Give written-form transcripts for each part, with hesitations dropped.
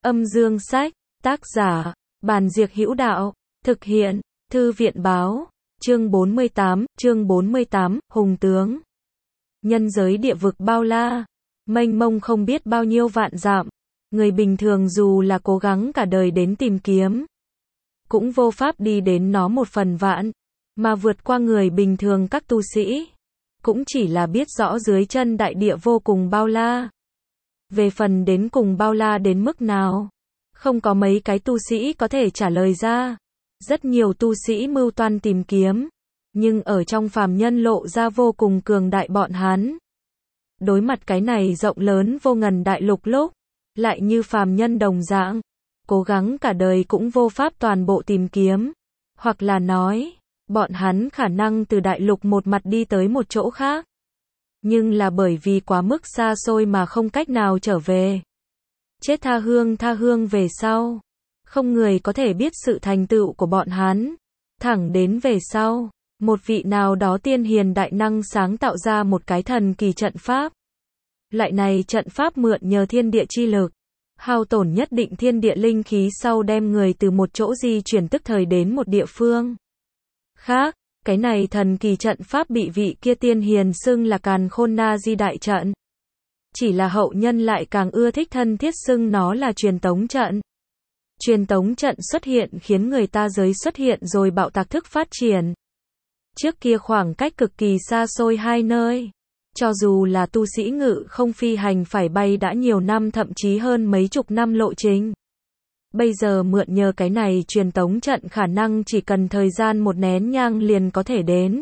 Âm Dương Sách, tác giả, Bàn Diệc Hữu Đạo, thực hiện, Thư viện Báo, chương 48, Hùng Tướng. Nhân giới địa vực bao la, mênh mông không biết bao nhiêu vạn dặm, người bình thường dù là cố gắng cả đời đến tìm kiếm, cũng vô pháp đi đến nó một phần vạn, mà vượt qua người bình thường các tu sĩ, cũng chỉ là biết rõ dưới chân đại địa vô cùng bao la. Về phần đến cùng bao la đến mức nào, không có mấy cái tu sĩ có thể trả lời ra. Rất nhiều tu sĩ mưu toan tìm kiếm, nhưng ở trong phàm nhân lộ ra vô cùng cường đại bọn hắn. Đối mặt cái này rộng lớn vô ngần đại lục lúc, lại như phàm nhân đồng dạng, cố gắng cả đời cũng vô pháp toàn bộ tìm kiếm. Hoặc là nói, bọn hắn khả năng từ đại lục một mặt đi tới một chỗ khác, nhưng là bởi vì quá mức xa xôi mà không cách nào trở về. Chết tha hương về sau, không người có thể biết sự thành tựu của bọn hắn. Thẳng đến về sau, một vị nào đó tiên hiền đại năng sáng tạo ra một cái thần kỳ trận pháp. Loại này trận pháp mượn nhờ thiên địa chi lực, hao tổn nhất định thiên địa linh khí sau đem người từ một chỗ di chuyển tức thời đến một địa phương khác. Cái này thần kỳ trận pháp bị vị kia tiên hiền xưng là Càn Khôn Na Di đại trận. Chỉ là hậu nhân lại càng ưa thích thân thiết xưng nó là truyền tống trận. Truyền tống trận xuất hiện khiến người ta giới xuất hiện rồi bạo tạc thức phát triển. Trước kia khoảng cách cực kỳ xa xôi hai nơi, cho dù là tu sĩ ngự không phi hành phải bay đã nhiều năm thậm chí hơn mấy chục năm lộ trình. Bây giờ mượn nhờ cái này truyền tống trận khả năng chỉ cần thời gian một nén nhang liền có thể đến.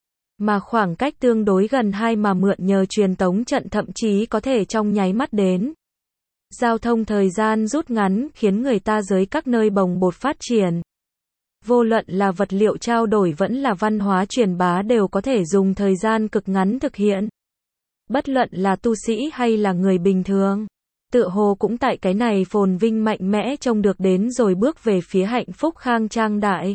Mà khoảng cách tương đối gần hay mà mượn nhờ truyền tống trận thậm chí có thể trong nháy mắt đến. Giao thông thời gian rút ngắn khiến người ta giới các nơi bồng bột phát triển. Vô luận là vật liệu trao đổi vẫn là văn hóa truyền bá đều có thể dùng thời gian cực ngắn thực hiện. Bất luận là tu sĩ hay là người bình thường, tựa hồ cũng tại cái này phồn vinh mạnh mẽ trông được đến rồi bước về phía hạnh phúc khang trang đại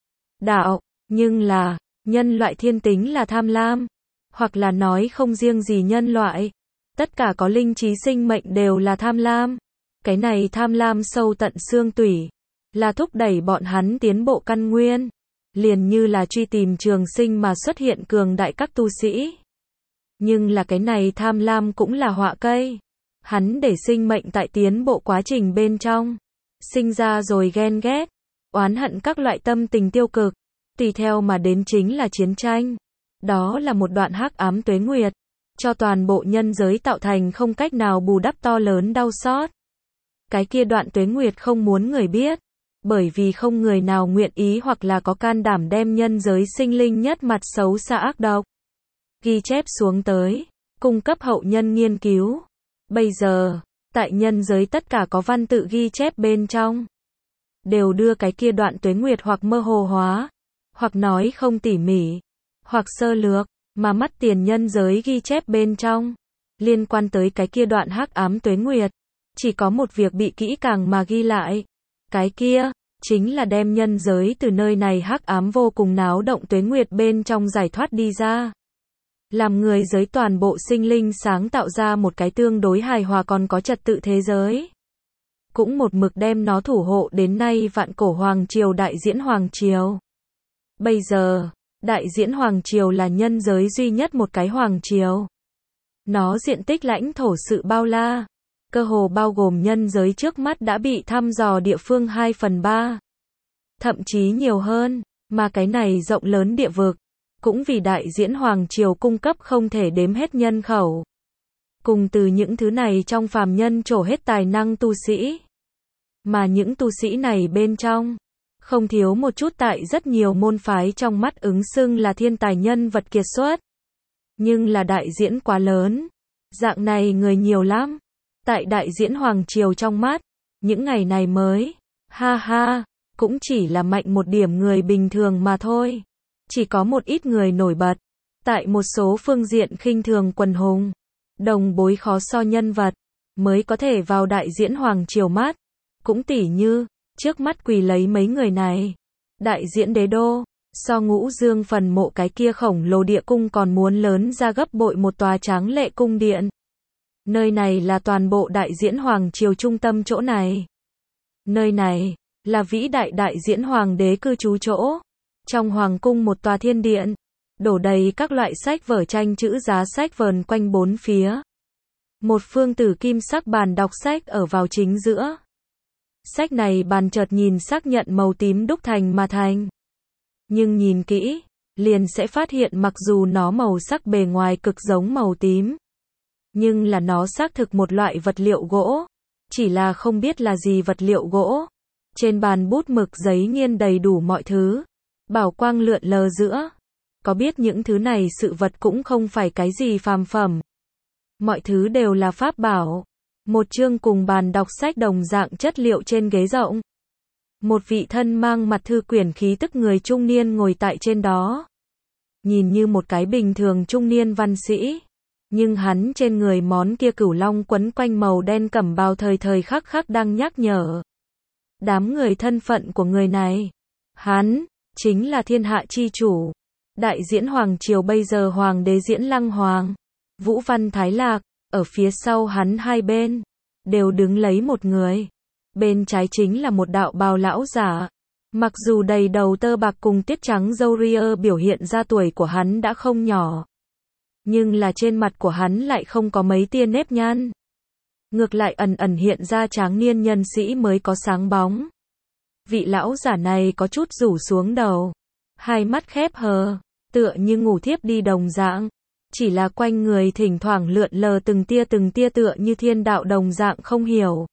đạo. Nhưng là, nhân loại thiên tính là tham lam, hoặc là nói không riêng gì nhân loại, tất cả có linh trí sinh mệnh đều là tham lam. Cái này tham lam sâu tận xương tủy, là thúc đẩy bọn hắn tiến bộ căn nguyên, liền như là truy tìm trường sinh mà xuất hiện cường đại các tu sĩ. Nhưng là cái này tham lam cũng là họa cây, hắn để sinh mệnh tại tiến bộ quá trình bên trong, sinh ra rồi ghen ghét, oán hận các loại tâm tình tiêu cực, tùy theo mà đến chính là chiến tranh. Đó là một đoạn hắc ám tuế nguyệt, cho toàn bộ nhân giới tạo thành không cách nào bù đắp to lớn đau xót. Cái kia đoạn tuế nguyệt không muốn người biết, bởi vì không người nào nguyện ý hoặc là có can đảm đem nhân giới sinh linh nhất mặt xấu xa ác độc ghi chép xuống tới, cung cấp hậu nhân nghiên cứu. Bây giờ, tại nhân giới tất cả có văn tự ghi chép bên trong, đều đưa cái kia đoạn tuế nguyệt hoặc mơ hồ hóa, hoặc nói không tỉ mỉ, hoặc sơ lược, mà mắt tiền nhân giới ghi chép bên trong, liên quan tới cái kia đoạn hắc ám tuế nguyệt, chỉ có một việc bị kỹ càng mà ghi lại. Cái kia, chính là đem nhân giới từ nơi này hắc ám vô cùng náo động tuế nguyệt bên trong giải thoát đi ra. Làm người giới toàn bộ sinh linh sáng tạo ra một cái tương đối hài hòa còn có trật tự thế giới. Cũng một mực đem nó thủ hộ đến nay vạn cổ hoàng triều đại diễn hoàng triều. Bây giờ, đại diễn hoàng triều là nhân giới duy nhất một cái hoàng triều. Nó diện tích lãnh thổ sự bao la, cơ hồ bao gồm nhân giới trước mắt đã bị thăm dò địa phương 2/3. Thậm chí nhiều hơn, mà cái này rộng lớn địa vực, cũng vì đại diễn hoàng triều cung cấp không thể đếm hết nhân khẩu. Cùng từ những thứ này trong phàm nhân trổ hết tài năng tu sĩ. Mà những tu sĩ này bên trong, không thiếu một chút tại rất nhiều môn phái trong mắt ứng xưng là thiên tài nhân vật kiệt xuất. Nhưng là đại diễn quá lớn, dạng này người nhiều lắm. Tại đại diễn hoàng triều trong mắt, những ngày này mới, cũng chỉ là mạnh một điểm người bình thường mà thôi. Chỉ có một ít người nổi bật, tại một số phương diện khinh thường quần hùng, đồng bối khó so nhân vật, mới có thể vào đại diễn hoàng triều mắt. Cũng tỉ như, trước mắt quỳ lấy mấy người này. Đại diễn đế đô, so Ngũ Dương phần mộ cái kia khổng lồ địa cung còn muốn lớn ra gấp bội một tòa tráng lệ cung điện. Nơi này là toàn bộ đại diễn hoàng triều trung tâm chỗ này. Nơi này là vĩ đại đại diễn hoàng đế cư trú chỗ. Trong hoàng cung một tòa thiên điện, đổ đầy các loại sách vở tranh chữ giá sách vờn quanh bốn phía. Một phương tử kim sắc bàn đọc sách ở vào chính giữa. Sách này bàn chợt nhìn xác nhận màu tím đúc thành mà thành. Nhưng nhìn kỹ, liền sẽ phát hiện mặc dù nó màu sắc bề ngoài cực giống màu tím, nhưng là nó xác thực một loại vật liệu gỗ. Chỉ là không biết là gì vật liệu gỗ. Trên bàn bút mực giấy nghiên đầy đủ mọi thứ. Bảo quang lượn lờ giữa. Có biết những thứ này sự vật cũng không phải cái gì phàm phẩm. Mọi thứ đều là pháp bảo. Một chương cùng bàn đọc sách đồng dạng chất liệu trên ghế rộng. Một vị thân mang mặt thư quyển khí tức người trung niên ngồi tại trên đó. Nhìn như một cái bình thường trung niên văn sĩ. Nhưng hắn trên người món kia cửu long quấn quanh màu đen cẩm bào thời thời khắc khắc đang nhắc nhở đám người thân phận của người này. Hắn chính là thiên hạ chi chủ, đại diễn hoàng triều bây giờ hoàng đế Diễn Lăng Hoàng, Vũ Văn Thái Lạc. Ở phía sau hắn hai bên đều đứng lấy một người. Bên trái chính là một đạo bào lão giả. Mặc dù đầy đầu tơ bạc cùng tiết trắng râu ria biểu hiện ra tuổi của hắn đã không nhỏ, nhưng là trên mặt của hắn lại không có mấy tia nếp nhăn. Ngược lại ẩn ẩn hiện ra tráng niên nhân sĩ mới có sáng bóng. Vị lão giả này có chút rủ xuống đầu, hai mắt khép hờ, tựa như ngủ thiếp đi đồng dạng. Chỉ là quanh người thỉnh thoảng lượn lờ từng tia tựa như thiên đạo đồng dạng không hiểu.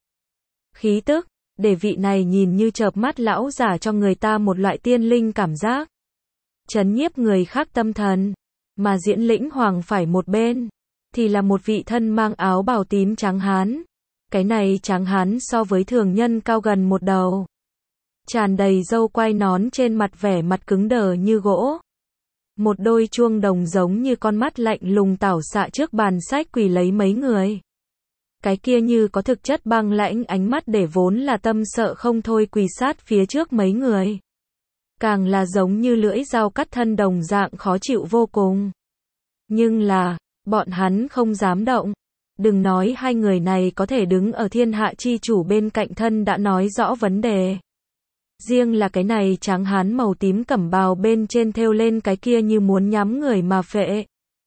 Khí tức, để vị này nhìn như chợp mắt lão giả cho người ta một loại tiên linh cảm giác. Chấn nhiếp người khác tâm thần. Mà Diễn Lĩnh Hoàng phải một bên, thì là một vị thân mang áo bào tím trắng hán. Cái này trắng hán so với thường nhân cao gần một đầu. Tràn đầy râu quai nón trên mặt vẻ mặt cứng đờ như gỗ. Một đôi chuông đồng giống như con mắt lạnh lùng tảo xạ trước bàn sách quỳ lấy mấy người. Cái kia như có thực chất băng lãnh ánh mắt để vốn là tâm sợ không thôi quỳ sát phía trước mấy người. Càng là giống như lưỡi dao cắt thân đồng dạng khó chịu vô cùng. Nhưng là, bọn hắn không dám động. Đừng nói hai người này có thể đứng ở thiên hạ chi chủ bên cạnh thân đã nói rõ vấn đề. Riêng là cái này tráng hán màu tím cẩm bào bên trên thêu lên cái kia như muốn nhắm người mà phệ.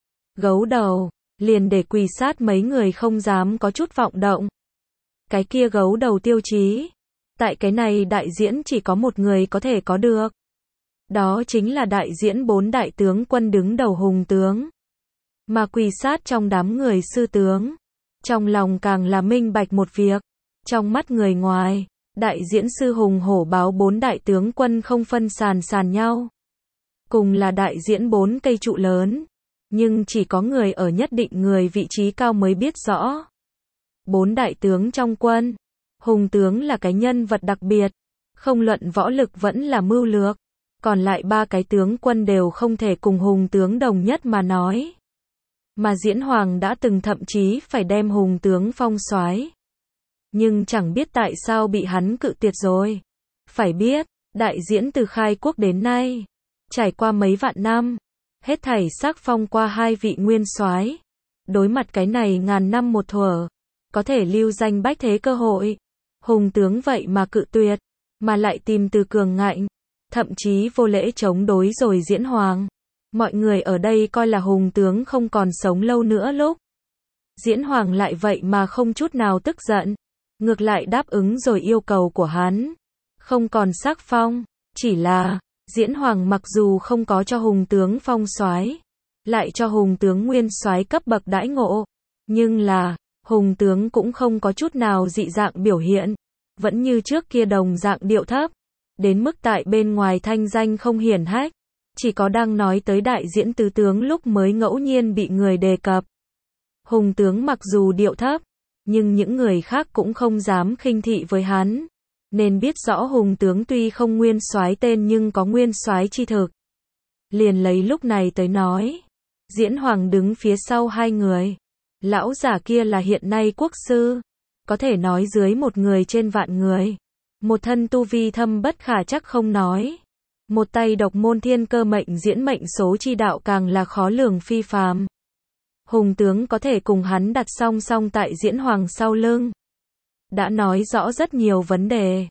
Gấu đầu, liền để quỳ sát mấy người không dám có chút vọng động. Cái kia gấu đầu tiêu chí. Tại cái này đại diễn chỉ có một người có thể có được. Đó chính là đại diễn 4 đại tướng quân đứng đầu Hùng tướng. Mà quỳ sát trong đám người sư tướng. Trong lòng càng là minh bạch một việc. Trong mắt người ngoài, đại diễn sư Hùng hổ báo 4 đại tướng quân không phân sàn nhau. Cùng là đại diễn 4 cây trụ lớn. Nhưng chỉ có người ở nhất định người vị trí cao mới biết rõ. 4 đại tướng trong quân. Hùng tướng là cái nhân vật đặc biệt. Không luận võ lực vẫn là mưu lược. Còn lại 3 cái tướng quân đều không thể cùng Hùng tướng đồng nhất mà nói. Mà Diễn Hoàng đã từng thậm chí phải đem Hùng tướng phong soái. Nhưng chẳng biết tại sao bị hắn cự tuyệt rồi. Phải biết, đại diễn từ khai quốc đến nay, trải qua mấy vạn năm, hết thảy sắc phong qua 2 vị nguyên soái. Đối mặt cái này ngàn năm một thuở, có thể lưu danh bách thế cơ hội. Hùng tướng vậy mà cự tuyệt, mà lại tìm từ cường ngạnh, thậm chí vô lễ chống đối rồi Diễn Hoàng. Mọi người ở đây coi là Hùng tướng không còn sống lâu nữa lúc. Diễn Hoàng lại vậy mà không chút nào tức giận. Ngược lại đáp ứng rồi yêu cầu của hắn. Không còn sắc phong. Chỉ là, Diễn Hoàng mặc dù không có cho Hùng tướng phong soái, lại cho Hùng tướng nguyên soái cấp bậc đãi ngộ. Nhưng là, Hùng tướng cũng không có chút nào dị dạng biểu hiện. Vẫn như trước kia đồng dạng điệu thấp. Đến mức tại bên ngoài thanh danh không hiển hách. Chỉ có đang nói tới đại diễn tứ tướng lúc mới ngẫu nhiên bị người đề cập. Hùng tướng mặc dù điệu thấp, nhưng những người khác cũng không dám khinh thị với hắn. Nên biết rõ Hùng tướng tuy không nguyên soái tên nhưng có nguyên soái chi thực. Liền lấy lúc này tới nói. Diễn Hoàng đứng phía sau hai người. Lão giả kia là hiện nay quốc sư. Có thể nói dưới một người trên vạn người. Một thân tu vi thâm bất khả chắc không nói. Một tay độc môn thiên cơ mệnh diễn mệnh số chi đạo càng là khó lường phi phàm. Hùng tướng có thể cùng hắn đặt song song tại Diễn Hoàng sau lưng. Đã nói rõ rất nhiều vấn đề.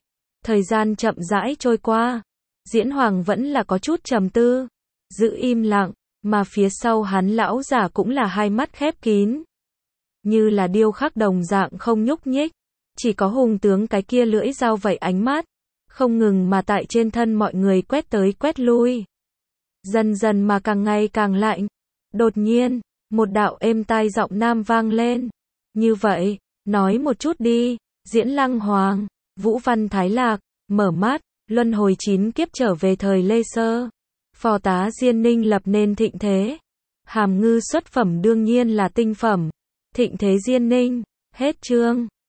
Thời gian chậm rãi trôi qua. Diễn Hoàng vẫn là có chút trầm tư. Giữ im lặng. Mà phía sau hắn lão giả cũng là hai mắt khép kín. Như là điêu khắc đồng dạng không nhúc nhích. Chỉ có Hùng tướng cái kia lưỡi dao vậy ánh mắt. Không ngừng mà tại trên thân mọi người quét tới quét lui. Dần dần mà càng ngày càng lạnh. Đột nhiên, một đạo êm tai giọng nam vang lên. Như vậy, nói một chút đi. Diễn Lăng Hoàng, Vũ Văn Thái Lạc, mở mắt, luân hồi 9 kiếp trở về thời Lê Sơ. Phò tá Diên Ninh lập nên thịnh thế. Hàm ngư xuất phẩm đương nhiên là tinh phẩm. Thịnh thế Diên Ninh, hết chương.